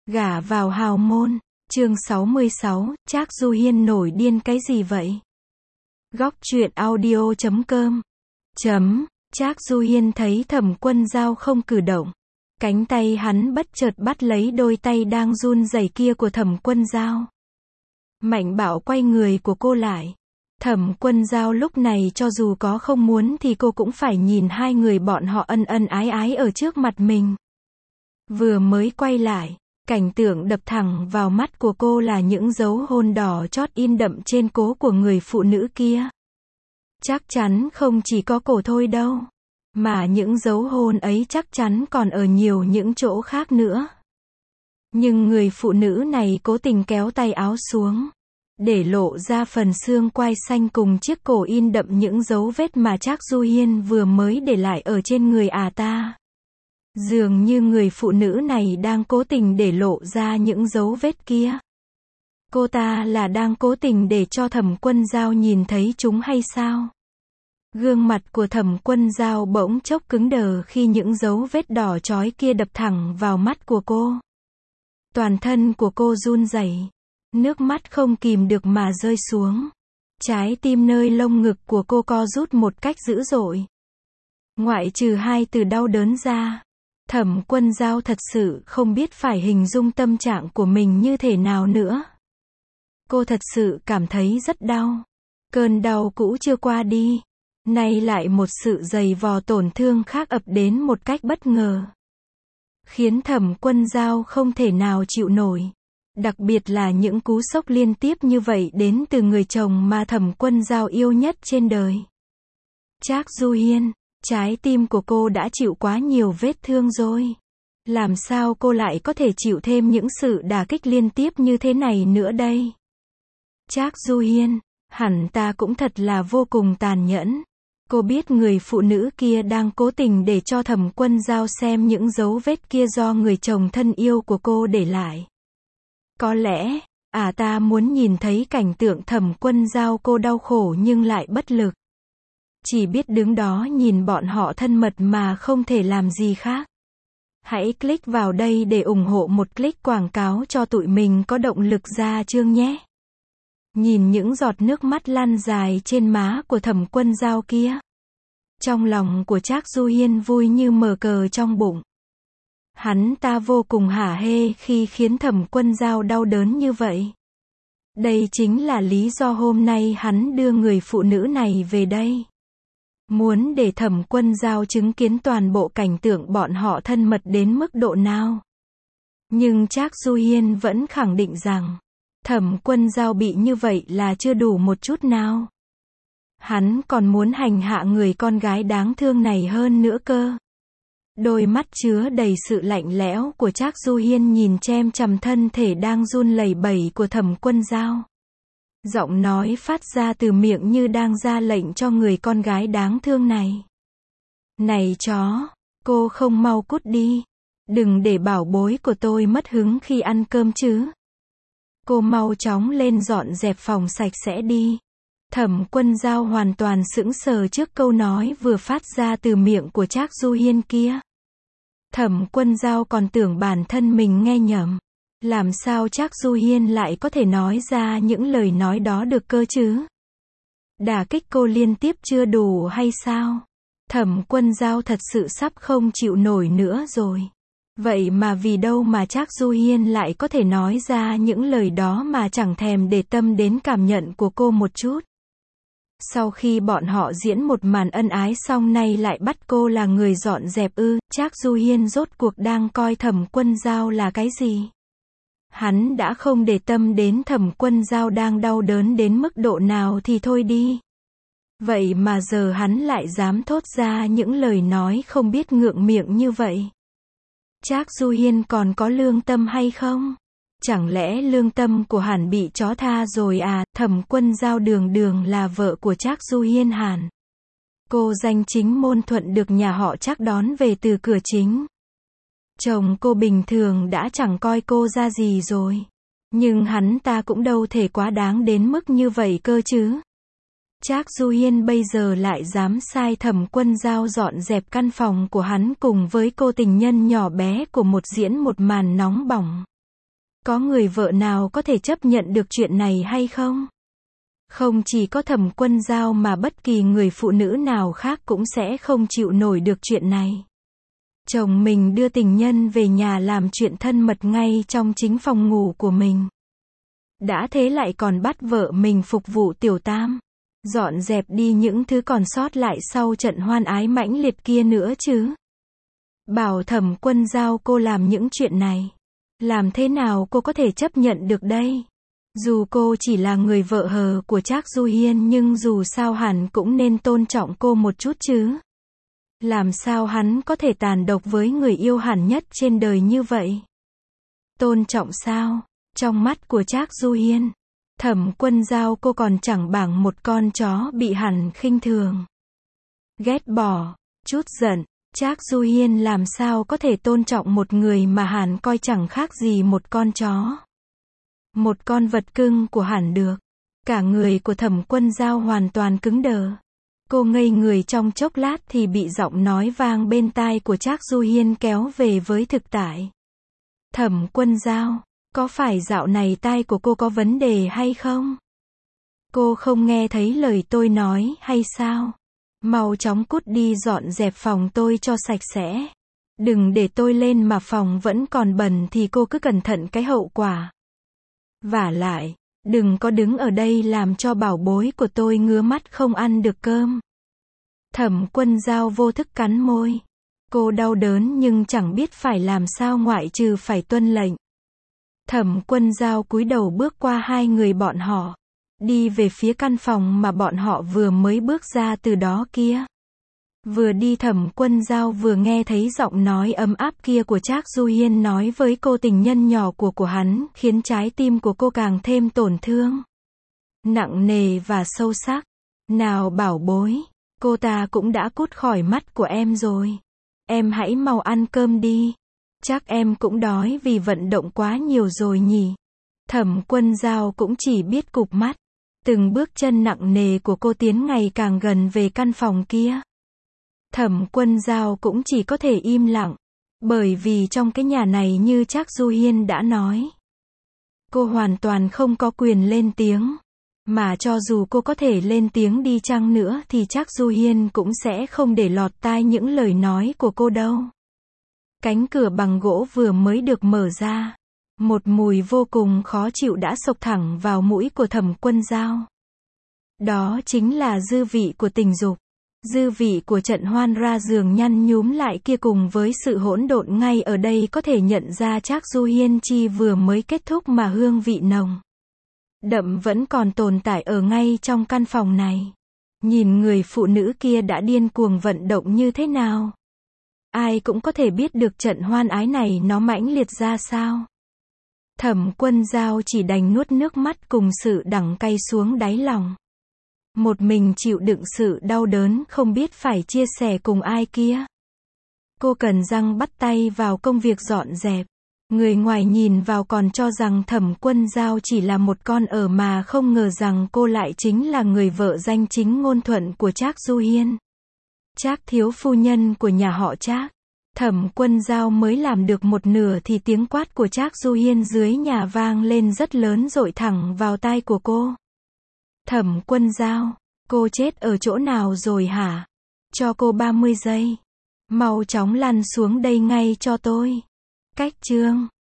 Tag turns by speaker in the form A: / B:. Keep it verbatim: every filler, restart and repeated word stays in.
A: Gả vào hào môn. Chương sáu mươi sáu, Trác Du Hiên nổi điên cái gì vậy? Góc truyện audio chấm com. Chấm, Trác Du Hiên thấy Thẩm Quân Dao không cử động. Cánh tay hắn bất chợt bắt lấy đôi tay đang run rẩy kia của Thẩm Quân Dao. Mạnh bạo quay người của cô lại. Thẩm Quân Dao lúc này cho dù có không muốn thì cô cũng phải nhìn hai người bọn họ ân ân ái ái ở trước mặt mình. Vừa mới quay lại, cảnh tượng đập thẳng vào mắt của cô là những dấu hôn đỏ chót in đậm trên cố của người phụ nữ kia. Chắc chắn không chỉ có cổ thôi đâu, mà những dấu hôn ấy chắc chắn còn ở nhiều những chỗ khác nữa. Nhưng người phụ nữ này cố tình kéo tay áo xuống, để lộ ra phần xương quai xanh cùng chiếc cổ in đậm những dấu vết mà Trác Du Hiên vừa mới để lại ở trên người ả ta. Dường như người phụ nữ này đang cố tình để lộ ra những dấu vết kia. Cô ta là đang cố tình để cho Thẩm Quân Dao nhìn thấy chúng hay sao? Gương mặt của Thẩm Quân Dao bỗng chốc cứng đờ khi những dấu vết đỏ chói kia đập thẳng vào mắt của cô. Toàn thân của cô run rẩy, nước mắt không kìm được mà rơi xuống. Trái tim nơi lông ngực của cô co rút một cách dữ dội. Ngoại trừ hai từ đau đớn ra, Thẩm Quân Dao thật sự không biết phải hình dung tâm trạng của mình như thế nào nữa. Cô thật sự cảm thấy rất đau. Cơn đau cũ chưa qua đi, nay lại một sự dày vò tổn thương khác ập đến một cách bất ngờ, khiến Thẩm Quân Dao không thể nào chịu nổi. Đặc biệt là những cú sốc liên tiếp như vậy đến từ người chồng mà Thẩm Quân Dao yêu nhất trên đời. Trác Du Hiên, trái tim của cô đã chịu quá nhiều vết thương rồi. Làm sao cô lại có thể chịu thêm những sự đả kích liên tiếp như thế này nữa đây? Trác Du Hiên, hẳn ta cũng thật là vô cùng tàn nhẫn. Cô biết người phụ nữ kia đang cố tình để cho Thẩm Quân Dao xem những dấu vết kia do người chồng thân yêu của cô để lại. Có lẽ, à ta muốn nhìn thấy cảnh tượng Thẩm Quân Dao cô đau khổ nhưng lại bất lực. Chỉ biết đứng đó nhìn bọn họ thân mật mà không thể làm gì khác. Hãy click vào đây để ủng hộ một click quảng cáo cho tụi mình có động lực ra chương nhé. Nhìn những giọt nước mắt lăn dài trên má của Thẩm Quân Dao kia, trong lòng của Trác Du Hiên vui như mở cờ trong bụng. Hắn ta vô cùng hả hê khi khiến Thẩm Quân Dao đau đớn như vậy. Đây chính là lý do hôm nay hắn đưa người phụ nữ này về đây. Muốn để Thẩm Quân Dao chứng kiến toàn bộ cảnh tượng bọn họ thân mật đến mức độ nào. Nhưng Trác Du Hiên vẫn khẳng định rằng, Thẩm Quân Dao bị như vậy là chưa đủ một chút nào. Hắn còn muốn hành hạ người con gái đáng thương này hơn nữa cơ. Đôi mắt chứa đầy sự lạnh lẽo của Trác Du Hiên nhìn chem chằm thân thể đang run lẩy bẩy của Thẩm Quân Dao. Giọng nói phát ra từ miệng như đang ra lệnh cho người con gái đáng thương này. Này chó, cô không mau cút đi. Đừng để bảo bối của tôi mất hứng khi ăn cơm chứ. Cô mau chóng lên dọn dẹp phòng sạch sẽ đi. Thẩm Quân Dao hoàn toàn sững sờ trước câu nói vừa phát ra từ miệng của Trác Du Hiên kia. Thẩm Quân Dao còn tưởng bản thân mình nghe nhầm. Làm sao Trác Du Hiên lại có thể nói ra những lời nói đó được cơ chứ? Đả kích cô liên tiếp chưa đủ hay sao? Thẩm Quân Dao thật sự sắp không chịu nổi nữa rồi. Vậy mà vì đâu mà Trác Du Hiên lại có thể nói ra những lời đó mà chẳng thèm để tâm đến cảm nhận của cô một chút. Sau khi bọn họ diễn một màn ân ái xong nay lại bắt cô là người dọn dẹp ư? Trác Du Hiên rốt cuộc đang coi Thẩm Quân Dao là cái gì? Hắn đã không để tâm đến Thẩm Quân Dao đang đau đớn đến mức độ nào thì thôi đi. Vậy mà giờ hắn lại dám thốt ra những lời nói không biết ngượng miệng như vậy. Trác Du Hiên còn có lương tâm hay không? Chẳng lẽ lương tâm của hắn bị chó tha rồi à? Thẩm Quân Dao đường đường là vợ của Trác Du Hiên hẳn. Cô danh chính ngôn thuận được nhà họ Trác đón về từ cửa chính. Chồng cô bình thường đã chẳng coi cô ra gì rồi. Nhưng hắn ta cũng đâu thể quá đáng đến mức như vậy cơ chứ. Trác Du Hiên bây giờ lại dám sai Thẩm Quân Dao dọn dẹp căn phòng của hắn cùng với cô tình nhân nhỏ bé của một diễn một màn nóng bỏng. Có người vợ nào có thể chấp nhận được chuyện này hay không? Không chỉ có Thẩm Quân Dao mà bất kỳ người phụ nữ nào khác cũng sẽ không chịu nổi được chuyện này. Chồng mình đưa tình nhân về nhà làm chuyện thân mật ngay trong chính phòng ngủ của mình. Đã thế lại còn bắt vợ mình phục vụ tiểu tam. Dọn dẹp đi những thứ còn sót lại sau trận hoan ái mãnh liệt kia nữa chứ. Bảo Thẩm Quân Dao cô làm những chuyện này. Làm thế nào cô có thể chấp nhận được đây? Dù cô chỉ là người vợ hờ của Trác Du Hiên nhưng dù sao hẳn cũng nên tôn trọng cô một chút chứ. Làm sao hắn có thể tàn độc với người yêu hẳn nhất trên đời như vậy? Tôn trọng sao? Trong mắt của Trác Du Hiên, Thẩm Quân Dao cô còn chẳng bằng một con chó bị hắn khinh thường. Ghét bỏ, chút giận, Trác Du Hiên làm sao có thể tôn trọng một người mà hắn coi chẳng khác gì một con chó. Một con vật cưng của hắn được. Cả người của Thẩm Quân Dao hoàn toàn cứng đờ. Cô ngây người trong chốc lát thì bị giọng nói vang bên tai của Trác Du Hiên kéo về với thực tại. Thẩm Quân Dao, có phải dạo này tai của cô có vấn đề hay không? Cô không nghe thấy lời tôi nói hay sao? Mau chóng cút đi dọn dẹp phòng tôi cho sạch sẽ. Đừng để tôi lên mà phòng vẫn còn bẩn thì cô cứ cẩn thận cái hậu quả. Vả lại, đừng có đứng ở đây làm cho bảo bối của tôi ngứa mắt không ăn được cơm. Thẩm Quân Dao vô thức cắn môi. Cô đau đớn nhưng chẳng biết phải làm sao ngoại trừ phải tuân lệnh. Thẩm Quân Dao cúi đầu bước qua hai người bọn họ. Đi về phía căn phòng mà bọn họ vừa mới bước ra từ đó kia. Vừa đi Thẩm Quân Dao vừa nghe thấy giọng nói ấm áp kia của Trác Du Hiên nói với cô tình nhân nhỏ của của hắn, khiến trái tim của cô càng thêm tổn thương. Nặng nề và sâu sắc. Nào bảo bối, cô ta cũng đã cút khỏi mắt của em rồi. Em hãy mau ăn cơm đi. Chắc em cũng đói vì vận động quá nhiều rồi nhỉ. Thẩm Quân Dao cũng chỉ biết cụp mắt. Từng bước chân nặng nề của cô tiến ngày càng gần về căn phòng kia. Thẩm Quân Dao cũng chỉ có thể im lặng. Bởi vì trong cái nhà này như Trác Du Hiên đã nói, cô hoàn toàn không có quyền lên tiếng. Mà cho dù cô có thể lên tiếng đi chăng nữa thì Trác Du Hiên cũng sẽ không để lọt tai những lời nói của cô đâu. Cánh cửa bằng gỗ vừa mới được mở ra. Một mùi vô cùng khó chịu đã xộc thẳng vào mũi của Thẩm Quân Dao. Đó chính là dư vị của tình dục. Dư vị của trận hoan ra giường nhăn nhúm lại kia cùng với sự hỗn độn ngay ở đây có thể nhận ra Trác Du Hiên chi vừa mới kết thúc mà hương vị nồng đậm vẫn còn tồn tại ở ngay trong căn phòng này. Nhìn người phụ nữ kia đã điên cuồng vận động như thế nào. Ai cũng có thể biết được trận hoan ái này nó mãnh liệt ra sao. Thẩm Quân Dao chỉ đành nuốt nước mắt cùng sự đắng cay xuống đáy lòng. Một mình chịu đựng sự đau đớn không biết phải chia sẻ cùng ai kia. Cô cần răng bắt tay vào công việc dọn dẹp. Người ngoài nhìn vào còn cho rằng Thẩm Quân Dao chỉ là một con ở mà không ngờ rằng cô lại chính là người vợ danh chính ngôn thuận của Trác Du Hiên. Trác thiếu phu nhân của nhà họ Trác. Thẩm Quân Dao mới làm được một nửa thì tiếng quát của Trác Du Hiên dưới nhà vang lên rất lớn dội thẳng vào tai của cô. Thẩm Quân Dao, cô chết ở chỗ nào rồi hả? Cho cô ba mươi giây. Mau chóng lăn xuống đây ngay cho tôi. Cách chương